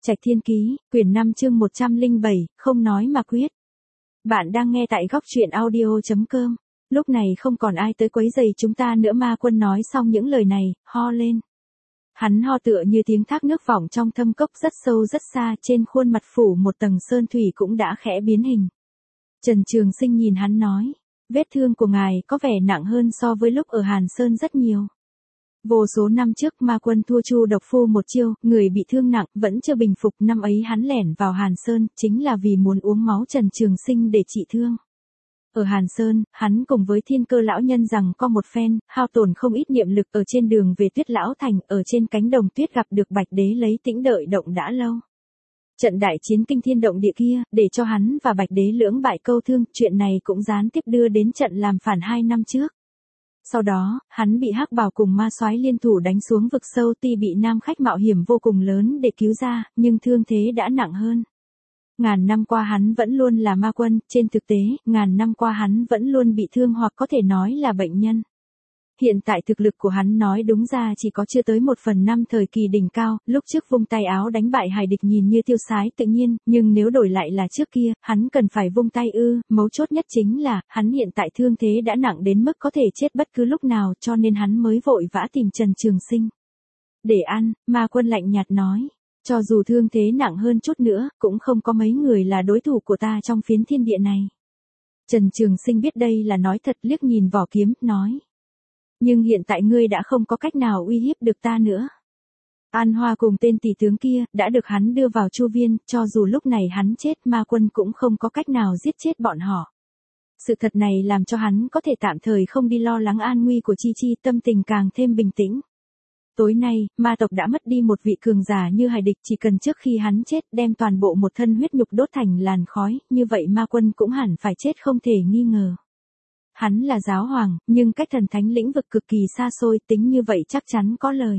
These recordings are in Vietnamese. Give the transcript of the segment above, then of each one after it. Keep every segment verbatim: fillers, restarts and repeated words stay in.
Trạch Thiên Ký, quyển năm chương một trăm lẻ bảy, không nói mà quyết. Bạn đang nghe tại góc truyện audio chấm com. Lúc này không còn ai tới quấy rầy chúng ta nữa. Ma Quân nói xong những lời này, ho lên. Hắn ho tựa như tiếng thác nước vọng trong thâm cốc rất sâu rất xa, trên khuôn mặt phủ một tầng sơn thủy cũng đã khẽ biến hình. Trần Trường Sinh nhìn hắn nói, vết thương của ngài có vẻ nặng hơn so với lúc ở Hàn Sơn rất nhiều. Vô số năm trước Ma Quân thua Chu Độc Phu một chiêu, người bị thương nặng, vẫn chưa bình phục. Năm ấy hắn lẻn vào Hàn Sơn, chính là vì muốn uống máu Trần Trường Sinh để trị thương. Ở Hàn Sơn, hắn cùng với Thiên Cơ lão nhân rằng có một phen, hao tổn không ít niệm lực. Ở trên đường về Tuyết Lão Thành, ở trên cánh đồng tuyết gặp được Bạch Đế lấy tĩnh đợi động đã lâu. Trận đại chiến kinh thiên động địa kia, để cho hắn và Bạch Đế lưỡng bại câu thương, chuyện này cũng gián tiếp đưa đến trận làm phản hai năm trước. Sau đó, hắn bị Hắc Bảo cùng ma soái liên thủ đánh xuống vực sâu, tuy bị nam khách mạo hiểm vô cùng lớn để cứu ra, nhưng thương thế đã nặng hơn. Ngàn năm qua hắn vẫn luôn là Ma Quân, trên thực tế, ngàn năm qua hắn vẫn luôn bị thương hoặc có thể nói là bệnh nhân. Hiện tại thực lực của hắn nói đúng ra chỉ có chưa tới một phần năm thời kỳ đỉnh cao, lúc trước vung tay áo đánh bại hải địch nhìn như tiêu sái tự nhiên, nhưng nếu đổi lại là trước kia, hắn cần phải vung tay ư, mấu chốt nhất chính là, hắn hiện tại thương thế đã nặng đến mức có thể chết bất cứ lúc nào, cho nên hắn mới vội vã tìm Trần Trường Sinh. Để ăn, Ma Quân lạnh nhạt nói, cho dù thương thế nặng hơn chút nữa, cũng không có mấy người là đối thủ của ta trong phiến thiên địa này. Trần Trường Sinh biết đây là nói thật, liếc nhìn vỏ kiếm, nói. Nhưng hiện tại ngươi đã không có cách nào uy hiếp được ta nữa. An Hoa cùng tên tỷ tướng kia, đã được hắn đưa vào Chu Viên, cho dù lúc này hắn chết, Ma Quân cũng không có cách nào giết chết bọn họ. Sự thật này làm cho hắn có thể tạm thời không đi lo lắng an nguy của Chi Chi, tâm tình càng thêm bình tĩnh. Tối nay, ma tộc đã mất đi một vị cường giả như hải địch, chỉ cần trước khi hắn chết đem toàn bộ một thân huyết nhục đốt thành làn khói, như vậy Ma Quân cũng hẳn phải chết không thể nghi ngờ. Hắn là giáo hoàng, nhưng cách thần thánh lĩnh vực cực kỳ xa xôi, tính như vậy chắc chắn có lời.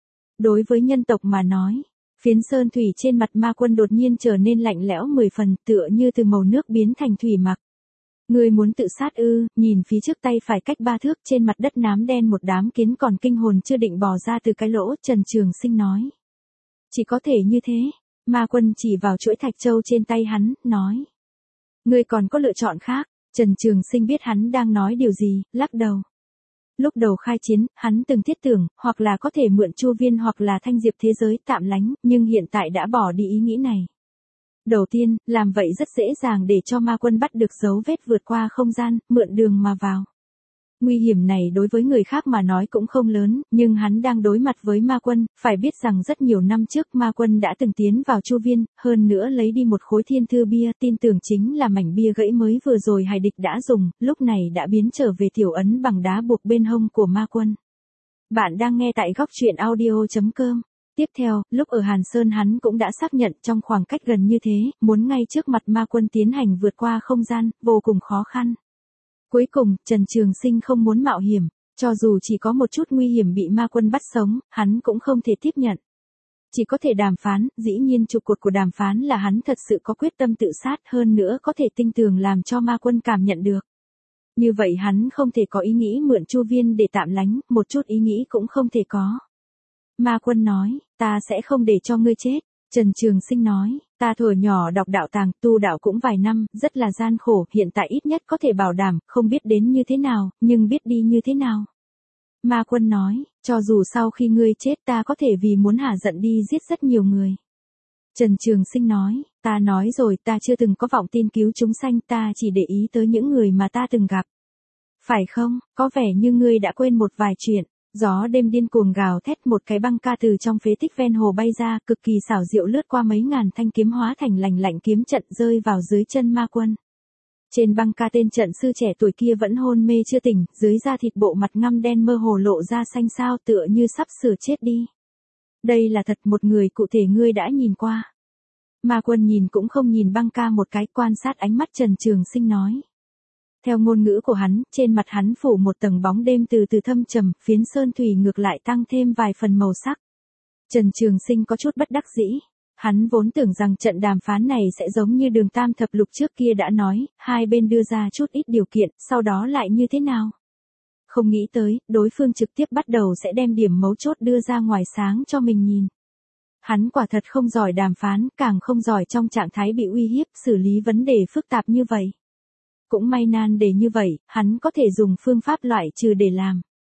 Đối với nhân tộc mà nói, phiến sơn thủy trên mặt Ma Quân đột nhiên trở nên lạnh lẽo mười phần, tựa như từ màu nước biến thành thủy mặc. Ngươi muốn tự sát ư? Nhìn phía trước tay phải cách ba thước, trên mặt đất nám đen một đám kiến còn kinh hồn chưa định bò ra từ cái lỗ, Trần Trường Sinh nói. Chỉ có thể như thế. Ma Quân chỉ vào chuỗi thạch châu trên tay hắn, nói. Ngươi còn có lựa chọn khác. Trần Trường Sinh biết hắn đang nói điều gì, lắc đầu. Lúc đầu khai chiến, hắn từng thiết tưởng, hoặc là có thể mượn Chu Viên hoặc là thanh diệp thế giới tạm lánh, nhưng hiện tại đã bỏ đi ý nghĩ này. Đầu tiên, làm vậy rất dễ dàng để cho Ma Quân bắt được dấu vết vượt qua không gian, mượn đường mà vào. Nguy hiểm này đối với người khác mà nói cũng không lớn, nhưng hắn đang đối mặt với Ma Quân, phải biết rằng rất nhiều năm trước Ma Quân đã từng tiến vào Chu Viên, hơn nữa lấy đi một khối thiên thư bia, tin tưởng chính là mảnh bia gãy mới vừa rồi hải địch đã dùng, lúc này đã biến trở về tiểu ấn bằng đá buộc bên hông của Ma Quân. Bạn đang nghe tại góc truyện audio chấm com. Tiếp theo, lúc ở Hàn Sơn hắn cũng đã xác nhận trong khoảng cách gần như thế, muốn ngay trước mặt Ma Quân tiến hành vượt qua không gian, vô cùng khó khăn. Cuối cùng, Trần Trường Sinh không muốn mạo hiểm, cho dù chỉ có một chút nguy hiểm bị Ma Quân bắt sống, hắn cũng không thể tiếp nhận. Chỉ có thể đàm phán, dĩ nhiên trụ cột của đàm phán là hắn thật sự có quyết tâm tự sát, hơn nữa có thể tinh tường làm cho Ma Quân cảm nhận được. Như vậy hắn không thể có ý nghĩ mượn Chu Viên để tạm lánh, một chút ý nghĩ cũng không thể có. Ma Quân nói, ta sẽ không để cho ngươi chết. Trần Trường Sinh nói, ta thuở nhỏ đọc đạo tàng, tu đạo cũng vài năm, rất là gian khổ, hiện tại ít nhất có thể bảo đảm, không biết đến như thế nào, nhưng biết đi như thế nào. Ma Quân nói, cho dù sau khi ngươi chết ta có thể vì muốn hả giận đi giết rất nhiều người. Trần Trường Sinh nói, ta nói rồi, ta chưa từng có vọng tin cứu chúng sanh, ta chỉ để ý tới những người mà ta từng gặp. Phải không, có vẻ như ngươi đã quên một vài chuyện. Gió đêm điên cuồng gào thét, một cái băng ca từ trong phế tích ven hồ bay ra, cực kỳ xảo diệu lướt qua mấy ngàn thanh kiếm hóa thành lành lạnh kiếm trận rơi vào dưới chân Ma Quân. Trên băng ca tên trận sư trẻ tuổi kia vẫn hôn mê chưa tỉnh, dưới da thịt bộ mặt ngăm đen mơ hồ lộ ra xanh xao tựa như sắp sửa chết đi. Đây là thật một người cụ thể ngươi đã nhìn qua. Ma Quân nhìn cũng không nhìn băng ca một cái, quan sát ánh mắt Trần Trường Sinh nói. Theo ngôn ngữ của hắn, trên mặt hắn phủ một tầng bóng đêm từ từ thâm trầm, phiến sơn thủy ngược lại tăng thêm vài phần màu sắc. Trần Trường Sinh có chút bất đắc dĩ. Hắn vốn tưởng rằng trận đàm phán này sẽ giống như Đường Tam Thập Lục trước kia đã nói, hai bên đưa ra chút ít điều kiện, sau đó lại như thế nào. Không nghĩ tới, đối phương trực tiếp bắt đầu sẽ đem điểm mấu chốt đưa ra ngoài sáng cho mình nhìn. Hắn quả thật không giỏi đàm phán, càng không giỏi trong trạng thái bị uy hiếp, xử lý vấn đề phức tạp như vậy. Cũng may nan đề như vậy, hắn có thể dùng phương pháp loại trừ để làm.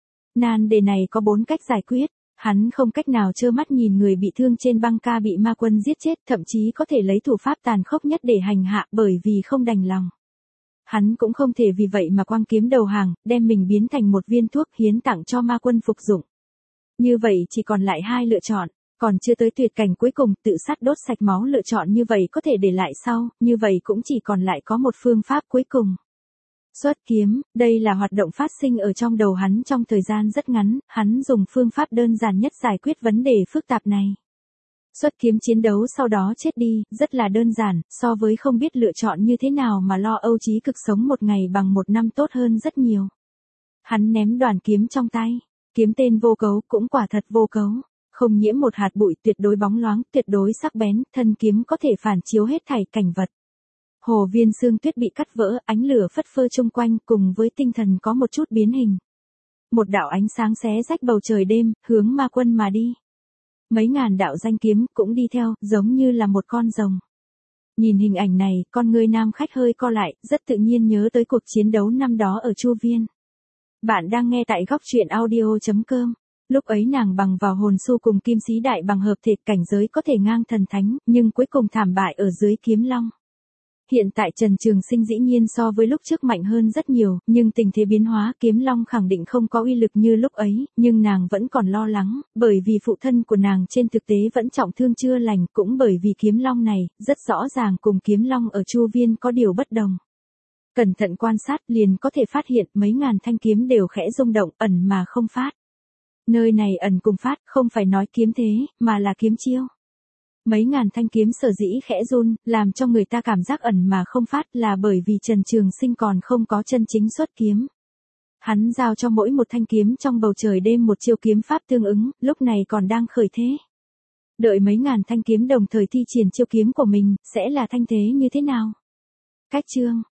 Nan đề này có bốn cách giải quyết. Hắn không cách nào trơ mắt nhìn người bị thương trên băng ca bị ma quân giết chết, thậm chí có thể lấy thủ pháp tàn khốc nhất để hành hạ bởi vì không đành lòng. Hắn cũng không thể vì vậy mà quăng kiếm đầu hàng, đem mình biến thành một viên thuốc hiến tặng cho ma quân phục dụng. Như vậy chỉ còn lại hai lựa chọn, còn chưa tới tuyệt cảnh cuối cùng, tự sát đốt sạch máu. Lựa chọn như vậy có thể để lại sau, như vậy cũng chỉ còn lại có một phương pháp cuối cùng. Xuất kiếm, đây là hoạt động phát sinh ở trong đầu hắn trong thời gian rất ngắn, hắn dùng phương pháp đơn giản nhất giải quyết vấn đề phức tạp này. Xuất kiếm chiến đấu sau đó chết đi, rất là đơn giản, so với không biết lựa chọn như thế nào mà lo âu trí cực sống một ngày bằng một năm tốt hơn rất nhiều. Hắn ném đoàn kiếm trong tay, kiếm tên vô cấu cũng quả thật vô cấu, không nhiễm một hạt bụi, tuyệt đối bóng loáng, tuyệt đối sắc bén, thân kiếm có thể phản chiếu hết thảy cảnh vật. Hồ viên xương tuyết bị cắt vỡ, ánh lửa phất phơ chung quanh cùng với tinh thần có một chút biến hình. Một đạo ánh sáng xé rách bầu trời đêm, hướng ma quân mà đi. Mấy ngàn đạo danh kiếm cũng đi theo, giống như là một con rồng. Nhìn hình ảnh này, con người nam khách hơi co lại, rất tự nhiên nhớ tới cuộc chiến đấu năm đó ở Chu Viên. Bạn đang nghe tại góc truyện audio chấm com. Lúc ấy nàng bằng vào hồn su cùng kim sĩ đại bằng hợp thể, cảnh giới có thể ngang thần thánh, nhưng cuối cùng thảm bại ở dưới kiếm long. Hiện tại Trần Trường Sinh dĩ nhiên so với lúc trước mạnh hơn rất nhiều, nhưng tình thế biến hóa, kiếm long khẳng định không có uy lực như lúc ấy, nhưng nàng vẫn còn lo lắng, bởi vì phụ thân của nàng trên thực tế vẫn trọng thương chưa lành, cũng bởi vì kiếm long này, rất rõ ràng cùng kiếm long ở Chu Viên có điều bất đồng. Cẩn thận quan sát liền có thể phát hiện mấy ngàn thanh kiếm đều khẽ rung động, ẩn mà không phát. Nơi này ẩn cùng phát, không phải nói kiếm thế, mà là kiếm chiêu. Mấy ngàn thanh kiếm sở dĩ khẽ run, làm cho người ta cảm giác ẩn mà không phát là bởi vì Trần Trường Sinh còn không có chân chính xuất kiếm. Hắn giao cho mỗi một thanh kiếm trong bầu trời đêm một chiêu kiếm pháp tương ứng, lúc này còn đang khởi thế. Đợi mấy ngàn thanh kiếm đồng thời thi triển chiêu kiếm của mình, sẽ là thanh thế như thế nào? Cách chương